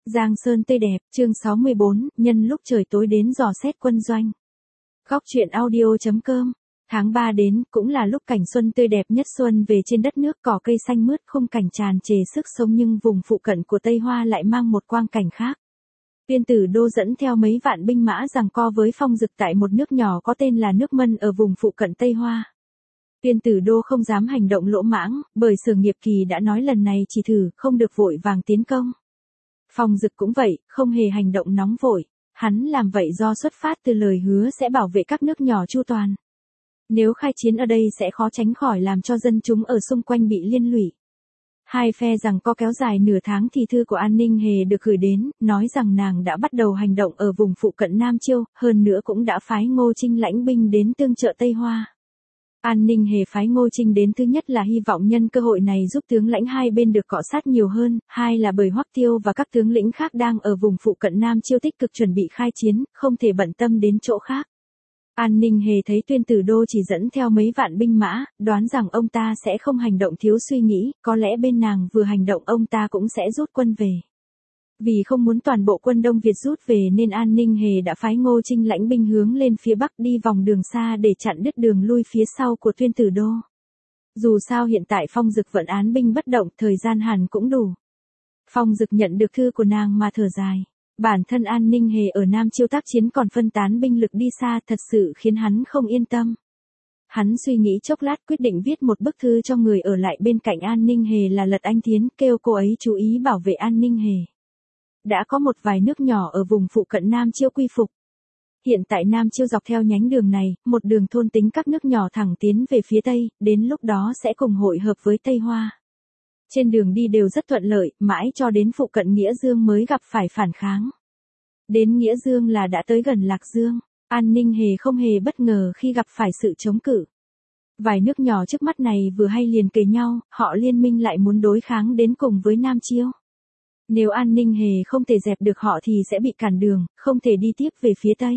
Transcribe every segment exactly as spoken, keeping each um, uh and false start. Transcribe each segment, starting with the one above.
Giang Sơn tươi đẹp, chương sáu mươi bốn, nhân lúc trời tối đến dò xét quân doanh. Góc truyện audio chấm com. Tháng ba đến, cũng là lúc cảnh xuân tươi đẹp nhất xuân về trên đất nước, cỏ cây xanh mướt, khung cảnh tràn trề sức sống, nhưng vùng phụ cận của Tây Hoa lại mang một quang cảnh khác. Tuyên Tử Đô dẫn theo mấy vạn binh mã giằng co với Phong Dực tại một nước nhỏ có tên là nước Mân ở vùng phụ cận Tây Hoa. Tuyên Tử Đô không dám hành động lỗ mãng, bởi Sở Nghiệp Kỳ đã nói lần này chỉ thử, không được vội vàng tiến công. Phong Dực cũng vậy, không hề hành động nóng vội, hắn làm vậy do xuất phát từ lời hứa sẽ bảo vệ các nước nhỏ chu toàn. Nếu khai chiến ở đây sẽ khó tránh khỏi làm cho dân chúng ở xung quanh bị liên lụy. Hai phe rằng co kéo dài nửa tháng thì thư của An Ninh Hề được gửi đến, nói rằng nàng đã bắt đầu hành động ở vùng phụ cận Nam Chiêu, hơn nữa cũng đã phái Ngô Trinh lãnh binh đến tương trợ Tây Hoa. An Ninh Hề phái Ngô Trinh đến thứ nhất là hy vọng nhân cơ hội này giúp tướng lãnh hai bên được cọ sát nhiều hơn, hai là bởi Hoắc Tiêu và các tướng lĩnh khác đang ở vùng phụ cận Nam Chiêu tích cực chuẩn bị khai chiến, không thể bận tâm đến chỗ khác. An Ninh Hề thấy Tuyên Tử Đô chỉ dẫn theo mấy vạn binh mã, đoán rằng ông ta sẽ không hành động thiếu suy nghĩ, có lẽ bên nàng vừa hành động ông ta cũng sẽ rút quân về. Vì không muốn toàn bộ quân Đông Việt rút về nên An Ninh Hề đã phái Ngô Trinh lãnh binh hướng lên phía Bắc đi vòng đường xa để chặn đứt đường lui phía sau của Tuyên Tử Đô. Dù sao hiện tại Phong Dực vẫn án binh bất động, thời gian hẳn cũng đủ. Phong Dực nhận được thư của nàng mà thở dài. Bản thân An Ninh Hề ở Nam Chiêu tác chiến còn phân tán binh lực đi xa thật sự khiến hắn không yên tâm. Hắn suy nghĩ chốc lát quyết định viết một bức thư cho người ở lại bên cạnh An Ninh Hề là Lật Anh Thiến, kêu cô ấy chú ý bảo vệ An Ninh Hề. Đã có một vài nước nhỏ ở vùng phụ cận Nam Chiêu quy phục. Hiện tại Nam Chiêu dọc theo nhánh đường này, một đường thôn tính các nước nhỏ thẳng tiến về phía Tây, đến lúc đó sẽ cùng hội hợp với Tây Hoa. Trên đường đi đều rất thuận lợi, mãi cho đến phụ cận Nghĩa Dương mới gặp phải phản kháng. Đến Nghĩa Dương là đã tới gần Lạc Dương, An Ninh Hề không hề bất ngờ khi gặp phải sự chống cự. Vài nước nhỏ trước mắt này vừa hay liền kề nhau, họ liên minh lại muốn đối kháng đến cùng với Nam Chiêu. Nếu An Ninh Hề không thể dẹp được họ thì sẽ bị cản đường, không thể đi tiếp về phía Tây.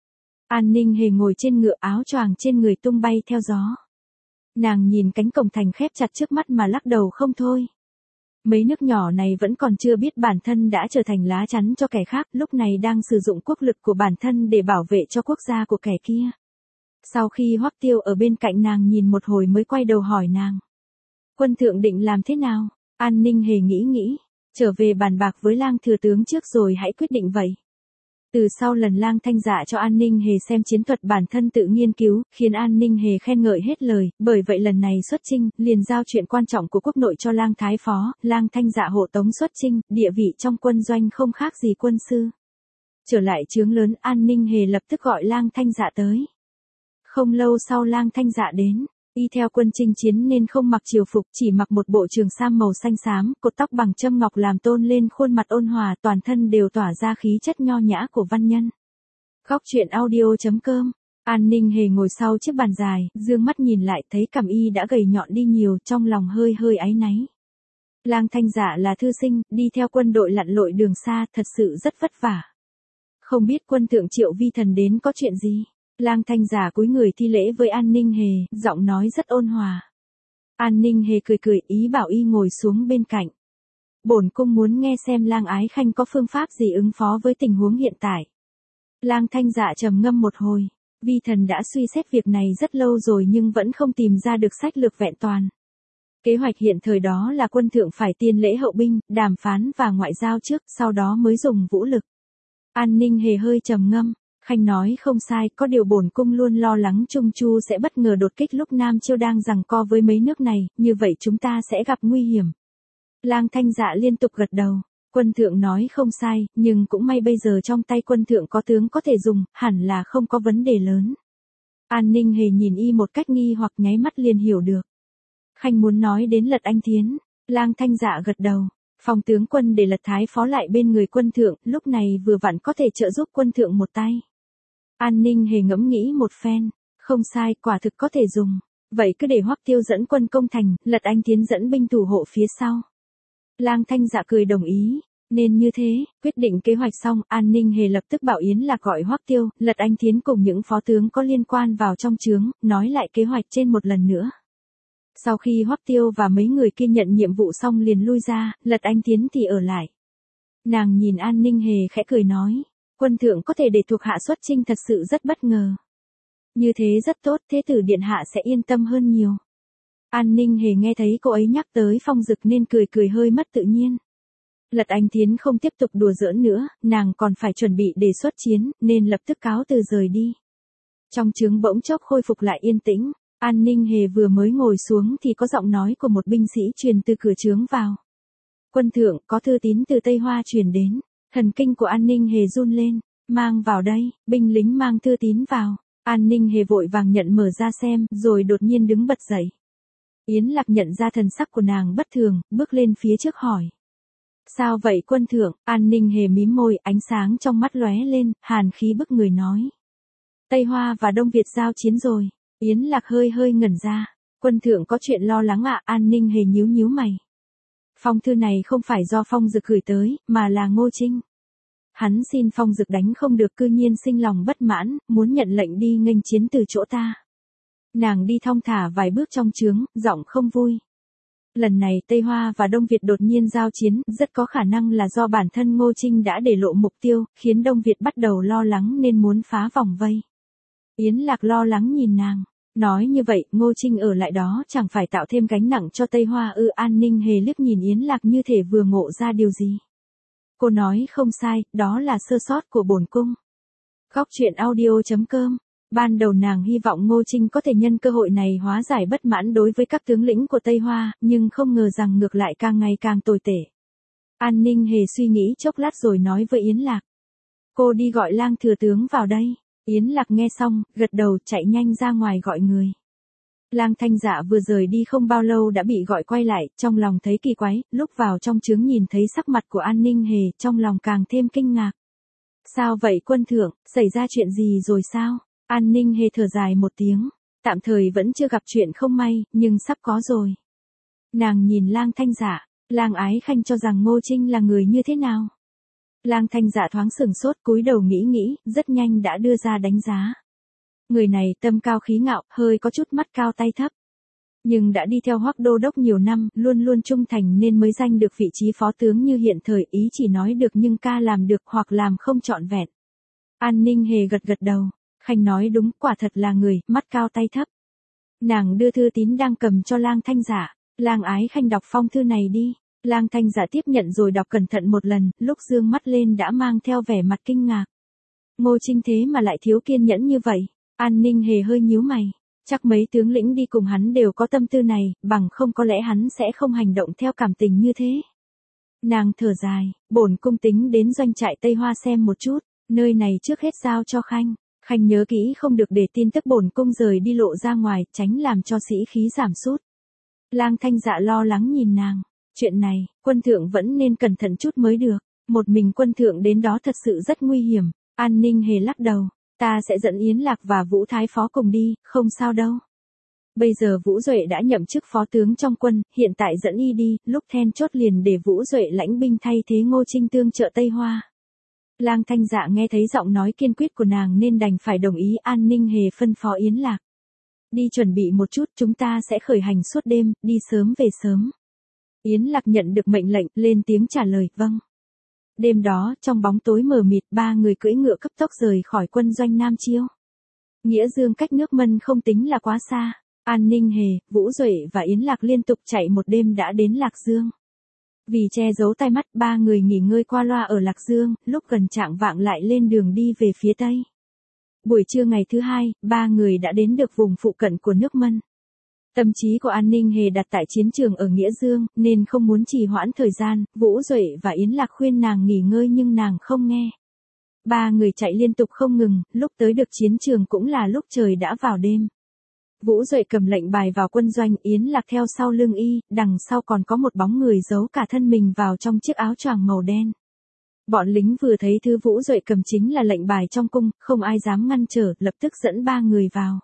An Ninh Hề ngồi trên ngựa, áo choàng trên người tung bay theo gió. Nàng nhìn cánh cổng thành khép chặt trước mắt mà lắc đầu không thôi. Mấy nước nhỏ này vẫn còn chưa biết bản thân đã trở thành lá chắn cho kẻ khác, lúc này đang sử dụng quốc lực của bản thân để bảo vệ cho quốc gia của kẻ kia. Sau khi Hoắc Tiêu ở bên cạnh nàng nhìn một hồi mới quay đầu hỏi nàng. Quân thượng định làm thế nào? An Ninh Hề nghĩ nghĩ. Trở về bàn bạc với Lang thừa tướng trước rồi hãy quyết định vậy. Từ sau lần Lang Thanh Dạ cho An Ninh Hề xem chiến thuật bản thân tự nghiên cứu, khiến An Ninh Hề khen ngợi hết lời, bởi vậy lần này xuất chinh, liền giao chuyện quan trọng của quốc nội cho Lang Thái Phó, Lang Thanh Dạ hộ tống xuất chinh, địa vị trong quân doanh không khác gì quân sư. Trở lại trướng lớn, An Ninh Hề lập tức gọi Lang Thanh Dạ tới. Không lâu sau Lang Thanh Dạ đến. Y theo quân chinh chiến nên không mặc triều phục, chỉ mặc một bộ trường sam màu xanh xám, cột tóc bằng châm ngọc làm tôn lên khuôn mặt ôn hòa, toàn thân đều tỏa ra khí chất nho nhã của văn nhân. Góc truyện audio chấm com. An Ninh Hề ngồi sau chiếc bàn dài, dương mắt nhìn lại thấy cằm y đã gầy nhọn đi nhiều, trong lòng hơi hơi áy náy. Lang Thanh Dạ là thư sinh, đi theo quân đội lặn lội đường xa, thật sự rất vất vả. Không biết quân thượng Triệu Vi Thần đến có chuyện gì? Lang Thanh Dạ cúi người thi lễ với An Ninh Hề, giọng nói rất ôn hòa. An Ninh Hề cười cười, ý bảo y ngồi xuống bên cạnh. Bổn cung muốn nghe xem Lang Ái Khanh có phương pháp gì ứng phó với tình huống hiện tại. Lang Thanh Dạ trầm ngâm một hồi. Vi thần đã suy xét việc này rất lâu rồi nhưng vẫn không tìm ra được sách lược vẹn toàn. Kế hoạch hiện thời đó là quân thượng phải tiên lễ hậu binh, đàm phán và ngoại giao trước, sau đó mới dùng vũ lực. An Ninh Hề hơi trầm ngâm. Khanh nói không sai, có điều bổn cung luôn lo lắng Trung Chu sẽ bất ngờ đột kích lúc Nam Chiêu đang giằng co với mấy nước này, như vậy chúng ta sẽ gặp nguy hiểm. Lang Thanh Dạ liên tục gật đầu, quân thượng nói không sai, nhưng cũng may bây giờ trong tay quân thượng có tướng có thể dùng, hẳn là không có vấn đề lớn. An Ninh Hề nhìn y một cách nghi hoặc nháy mắt liền hiểu được. Khanh muốn nói đến Lật Anh Thiến, Lang Thanh Dạ gật đầu. Phòng tướng quân để Lật Thái Phó lại bên người quân thượng, lúc này vừa vặn có thể trợ giúp quân thượng một tay. An Ninh Hề ngẫm nghĩ một phen, không sai, quả thực có thể dùng. Vậy cứ để Hoắc Tiêu dẫn quân công thành, Lật Anh Thiến dẫn binh thủ hộ phía sau. Lang Thanh Dạ cười đồng ý, nên như thế, quyết định kế hoạch xong, An Ninh Hề lập tức bảo Yến Lạc gọi Hoắc Tiêu, Lật Anh Thiến cùng những phó tướng có liên quan vào trong trướng, nói lại kế hoạch trên một lần nữa. Sau khi Hoắc Tiêu và mấy người kia nhận nhiệm vụ xong liền lui ra, Lật Anh Thiến thì ở lại. Nàng nhìn An Ninh Hề khẽ cười nói, quân thượng có thể để thuộc hạ xuất chinh thật sự rất bất ngờ. Như thế rất tốt, thế tử điện hạ sẽ yên tâm hơn nhiều. An Ninh Hề nghe thấy cô ấy nhắc tới Phong Dực nên cười cười hơi mất tự nhiên. Lật Anh Thiến không tiếp tục đùa giỡn nữa, nàng còn phải chuẩn bị để xuất chiến, nên lập tức cáo từ rời đi. Trong trướng bỗng chốc khôi phục lại yên tĩnh, An Ninh Hề vừa mới ngồi xuống thì có giọng nói của một binh sĩ truyền từ cửa trướng vào. Quân thượng, có thư tín từ Tây Hoa truyền đến. Thần kinh của An Ninh Hề run lên, mang vào đây, binh lính mang thư tín vào. An Ninh Hề vội vàng nhận mở ra xem, rồi đột nhiên đứng bật dậy. Yến Lạc nhận ra thần sắc của nàng bất thường, bước lên phía trước hỏi. Sao vậy quân thượng? An Ninh Hề mím môi, ánh sáng trong mắt lóe lên, hàn khí bức người nói. Tây Hoa và Đông Việt giao chiến rồi. Yến Lạc hơi hơi ngẩn ra. Quân thượng có chuyện lo lắng ạ? An Ninh Hề nhíu nhíu mày. Phong thư này không phải do Phong Dực gửi tới, mà là Ngô Trinh. Hắn xin Phong Dực đánh không được, cư nhiên sinh lòng bất mãn, muốn nhận lệnh đi nghênh chiến từ chỗ ta. Nàng đi thong thả vài bước trong trướng, giọng không vui. Lần này Tây Hoa và Đông Việt đột nhiên giao chiến, rất có khả năng là do bản thân Ngô Trinh đã để lộ mục tiêu, khiến Đông Việt bắt đầu lo lắng nên muốn phá vòng vây. Yến Lạc lo lắng nhìn nàng. Nói như vậy, Ngô Trinh ở lại đó chẳng phải tạo thêm gánh nặng cho Tây Hoa ư? An Ninh Hề liếc nhìn Yến Lạc như thể vừa ngộ ra điều gì. Cô nói không sai, đó là sơ sót của bổn cung. Góc truyện audio chấm com. Ban đầu nàng hy vọng Ngô Trinh có thể nhân cơ hội này hóa giải bất mãn đối với các tướng lĩnh của Tây Hoa, nhưng không ngờ rằng ngược lại càng ngày càng tồi tệ. An Ninh Hề suy nghĩ chốc lát rồi nói với Yến Lạc. Cô đi gọi Lang thừa tướng vào đây. Yến Lạc nghe xong, gật đầu chạy nhanh ra ngoài gọi người. Lang Thanh Dạ vừa rời đi không bao lâu đã bị gọi quay lại, trong lòng thấy kỳ quái, lúc vào trong trướng nhìn thấy sắc mặt của An Ninh Hề, trong lòng càng thêm kinh ngạc. Sao vậy quân thượng, xảy ra chuyện gì rồi sao? An Ninh Hề thở dài một tiếng, tạm thời vẫn chưa gặp chuyện không may, nhưng sắp có rồi. Nàng nhìn Lang Thanh Dạ, Lang Ái Khanh cho rằng Ngô Trinh là người như thế nào? Lang Thanh Dạ thoáng sừng sốt, cúi đầu nghĩ nghĩ, rất nhanh đã đưa ra đánh giá. Người này tâm cao khí ngạo, hơi có chút mắt cao tay thấp. Nhưng đã đi theo Hoắc đô đốc nhiều năm, luôn luôn trung thành nên mới giành được vị trí phó tướng như hiện thời, ý chỉ nói được nhưng ca làm được hoặc làm không trọn vẹn. An Ninh Hề gật gật đầu, Khanh nói đúng, quả thật là người, mắt cao tay thấp. Nàng đưa thư tín đang cầm cho Lang Thanh Dạ, Lang Ái Khanh đọc phong thư này đi. Lang Thanh Dạ tiếp nhận rồi đọc cẩn thận một lần, lúc dương mắt lên đã mang theo vẻ mặt kinh ngạc. Ngô Trinh thế mà lại thiếu kiên nhẫn như vậy. An Ninh Hề hơi nhíu mày, chắc mấy tướng lĩnh đi cùng hắn đều có tâm tư này, bằng không có lẽ hắn sẽ không hành động theo cảm tình như thế. Nàng thở dài, bổn cung tính đến doanh trại Tây Hoa xem một chút, nơi này trước hết giao cho Khanh. Khanh nhớ kỹ không được để tin tức bổn cung rời đi lộ ra ngoài, tránh làm cho sĩ khí giảm sút. Lang Thanh Dạ lo lắng nhìn nàng. Chuyện này, quân thượng vẫn nên cẩn thận chút mới được. Một mình quân thượng đến đó thật sự rất nguy hiểm. An Ninh Hề lắc đầu. Ta sẽ dẫn Yến Lạc và Vũ Thái Phó cùng đi, không sao đâu. Bây giờ Vũ Duệ đã nhậm chức phó tướng trong quân, hiện tại dẫn y đi, lúc then chốt liền để Vũ Duệ lãnh binh thay thế Ngô Trinh tương trợ Tây Hoa. Lang Thanh Dạ nghe thấy giọng nói kiên quyết của nàng nên đành phải đồng ý. An Ninh Hề phân phó Yến Lạc. Đi chuẩn bị một chút, chúng ta sẽ khởi hành suốt đêm, đi sớm về sớm. Yến Lạc nhận được mệnh lệnh, lên tiếng trả lời, vâng. Đêm đó, trong bóng tối mờ mịt, ba người cưỡi ngựa cấp tốc rời khỏi quân doanh Nam Chiêu. Nghĩa Dương cách nước Mân không tính là quá xa. An Ninh Hề, Vũ Duệ và Yến Lạc liên tục chạy một đêm đã đến Lạc Dương. Vì che giấu tai mắt, ba người nghỉ ngơi qua loa ở Lạc Dương, lúc gần chạng vạng lại lên đường đi về phía Tây. Buổi trưa ngày thứ hai, ba người đã đến được vùng phụ cận của nước Mân. Tâm trí của An Ninh Hề đặt tại chiến trường ở Nghĩa Dương, nên không muốn trì hoãn thời gian. Vũ Duệ và Yến Lạc khuyên nàng nghỉ ngơi nhưng nàng không nghe. Ba người chạy liên tục không ngừng, lúc tới được chiến trường cũng là lúc trời đã vào đêm. Vũ Duệ cầm lệnh bài vào quân doanh, Yến Lạc theo sau lưng y, đằng sau còn có một bóng người giấu cả thân mình vào trong chiếc áo choàng màu đen. Bọn lính vừa thấy thứ Vũ Duệ cầm chính là lệnh bài trong cung, không ai dám ngăn trở, lập tức dẫn ba người vào.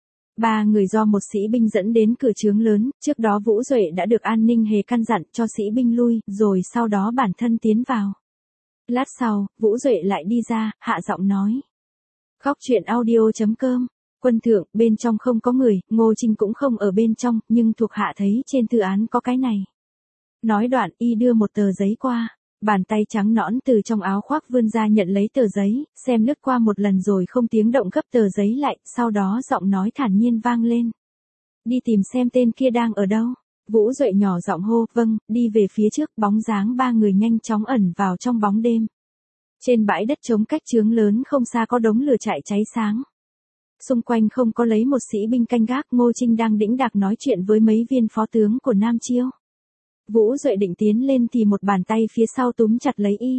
Ba người do một sĩ binh dẫn đến cửa trướng lớn, trước đó Vũ Duệ đã được An Ninh Hề căn dặn cho sĩ binh lui, rồi sau đó bản thân tiến vào. Lát sau, Vũ Duệ lại đi ra, hạ giọng nói. Góc truyện audio chấm com. Quân thượng, bên trong không có người, Ngô Trinh cũng không ở bên trong, nhưng thuộc hạ thấy trên thư án có cái này. Nói đoạn, y đưa một tờ giấy qua. Bàn tay trắng nõn từ trong áo khoác vươn ra nhận lấy tờ giấy, xem lướt qua một lần rồi không tiếng động gấp tờ giấy lại, sau đó giọng nói thản nhiên vang lên. Đi tìm xem tên kia đang ở đâu. Vũ Duệ nhỏ giọng hô, vâng, đi về phía trước, bóng dáng ba người nhanh chóng ẩn vào trong bóng đêm. Trên bãi đất trống cách chướng lớn không xa có đống lửa trại cháy sáng. Xung quanh không có lấy một sĩ binh canh gác, Ngô Trinh đang đĩnh đạc nói chuyện với mấy viên phó tướng của Nam Chiêu. Vũ Duệ định tiến lên thì một bàn tay phía sau túm chặt lấy y.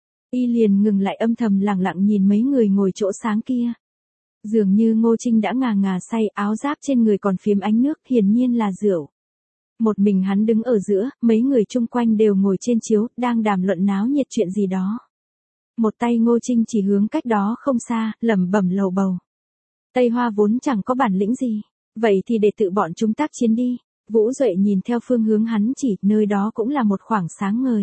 Y liền ngừng lại âm thầm lặng lặng nhìn mấy người ngồi chỗ sáng kia. Dường như Ngô Trinh đã ngà ngà say, áo giáp trên người còn phiếm ánh nước, hiển nhiên là rượu. Một mình hắn đứng ở giữa, mấy người chung quanh đều ngồi trên chiếu, đang đàm luận náo nhiệt chuyện gì đó. Một tay Ngô Trinh chỉ hướng cách đó không xa, lẩm bẩm lầu bầu. Tây Hoa vốn chẳng có bản lĩnh gì, vậy thì để tự bọn chúng tác chiến đi. Vũ Duệ nhìn theo phương hướng hắn chỉ, nơi đó cũng là một khoảng sáng ngời.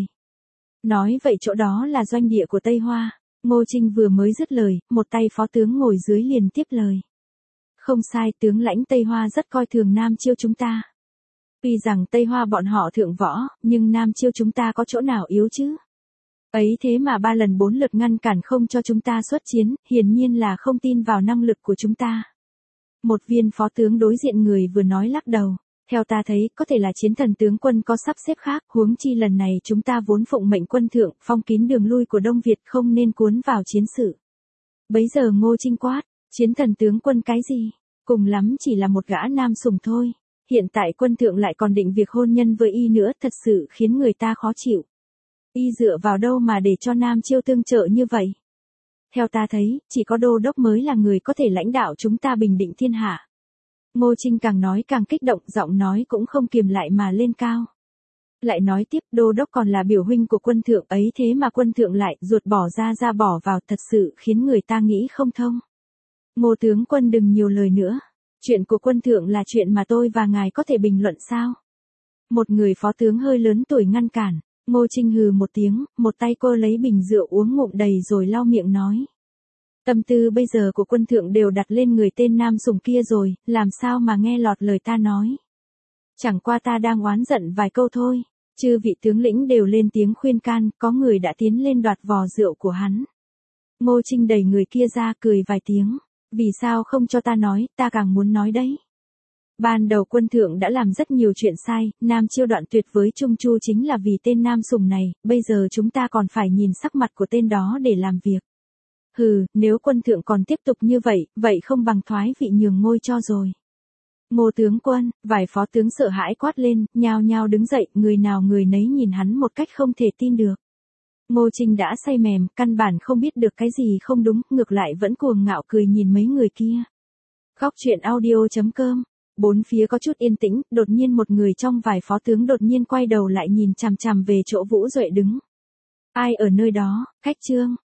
Nói vậy chỗ đó là doanh địa của Tây Hoa. Ngô Trinh vừa mới dứt lời, một tay phó tướng ngồi dưới liền tiếp lời. Không sai, tướng lãnh Tây Hoa rất coi thường Nam Chiêu chúng ta. Tuy rằng Tây Hoa bọn họ thượng võ, nhưng Nam Chiêu chúng ta có chỗ nào yếu chứ? Ấy thế mà ba lần bốn lượt ngăn cản không cho chúng ta xuất chiến, hiển nhiên là không tin vào năng lực của chúng ta. Một viên phó tướng đối diện người vừa nói lắc đầu. Theo ta thấy, có thể là chiến thần tướng quân có sắp xếp khác, huống chi lần này chúng ta vốn phụng mệnh quân thượng, phong kín đường lui của Đông Việt, không nên cuốn vào chiến sự. Bấy giờ Ngô Trinh quát, chiến thần tướng quân cái gì? Cùng lắm chỉ là một gã nam sủng thôi. Hiện tại quân thượng lại còn định việc hôn nhân với y nữa, thật sự khiến người ta khó chịu. Y dựa vào đâu mà để cho Nam Chiêu tương trợ như vậy? Theo ta thấy, chỉ có đô đốc mới là người có thể lãnh đạo chúng ta bình định thiên hạ. Ngô Trinh càng nói càng kích động, giọng nói cũng không kiềm lại mà lên cao. Lại nói tiếp, đô đốc còn là biểu huynh của quân thượng, ấy thế mà quân thượng lại ruột bỏ ra ra bỏ vào, thật sự khiến người ta nghĩ không thông. Ngô tướng quân đừng nhiều lời nữa. Chuyện của quân thượng là chuyện mà tôi và ngài có thể bình luận sao? Một người phó tướng hơi lớn tuổi ngăn cản. Ngô Trinh hừ một tiếng, một tay cô lấy bình rượu uống ngụm đầy rồi lau miệng nói. Tâm tư bây giờ của quân thượng đều đặt lên người tên nam sủng kia rồi, làm sao mà nghe lọt lời ta nói. Chẳng qua ta đang oán giận vài câu thôi. Chư vị tướng lĩnh đều lên tiếng khuyên can, có người đã tiến lên đoạt vò rượu của hắn. Ngô Trinh đẩy người kia ra cười vài tiếng. Vì sao không cho ta nói, ta càng muốn nói đấy. Ban đầu quân thượng đã làm rất nhiều chuyện sai, Nam Chiêu đoạn tuyệt với Trung Chu chính là vì tên nam sủng này, bây giờ chúng ta còn phải nhìn sắc mặt của tên đó để làm việc. Hừ, nếu quân thượng còn tiếp tục như vậy, vậy không bằng thoái vị nhường ngôi cho rồi. Ngô tướng quân, vài phó tướng sợ hãi quát lên, nhao nhao đứng dậy, người nào người nấy nhìn hắn một cách không thể tin được. Ngô Trinh đã say mềm, căn bản không biết được cái gì không đúng, ngược lại vẫn cuồng ngạo cười nhìn mấy người kia. Góc truyện audio chấm com. Bốn phía có chút yên tĩnh, đột nhiên một người trong vài phó tướng đột nhiên quay đầu lại nhìn chằm chằm về chỗ Vũ Duệ đứng. Ai ở nơi đó, Khách Trương.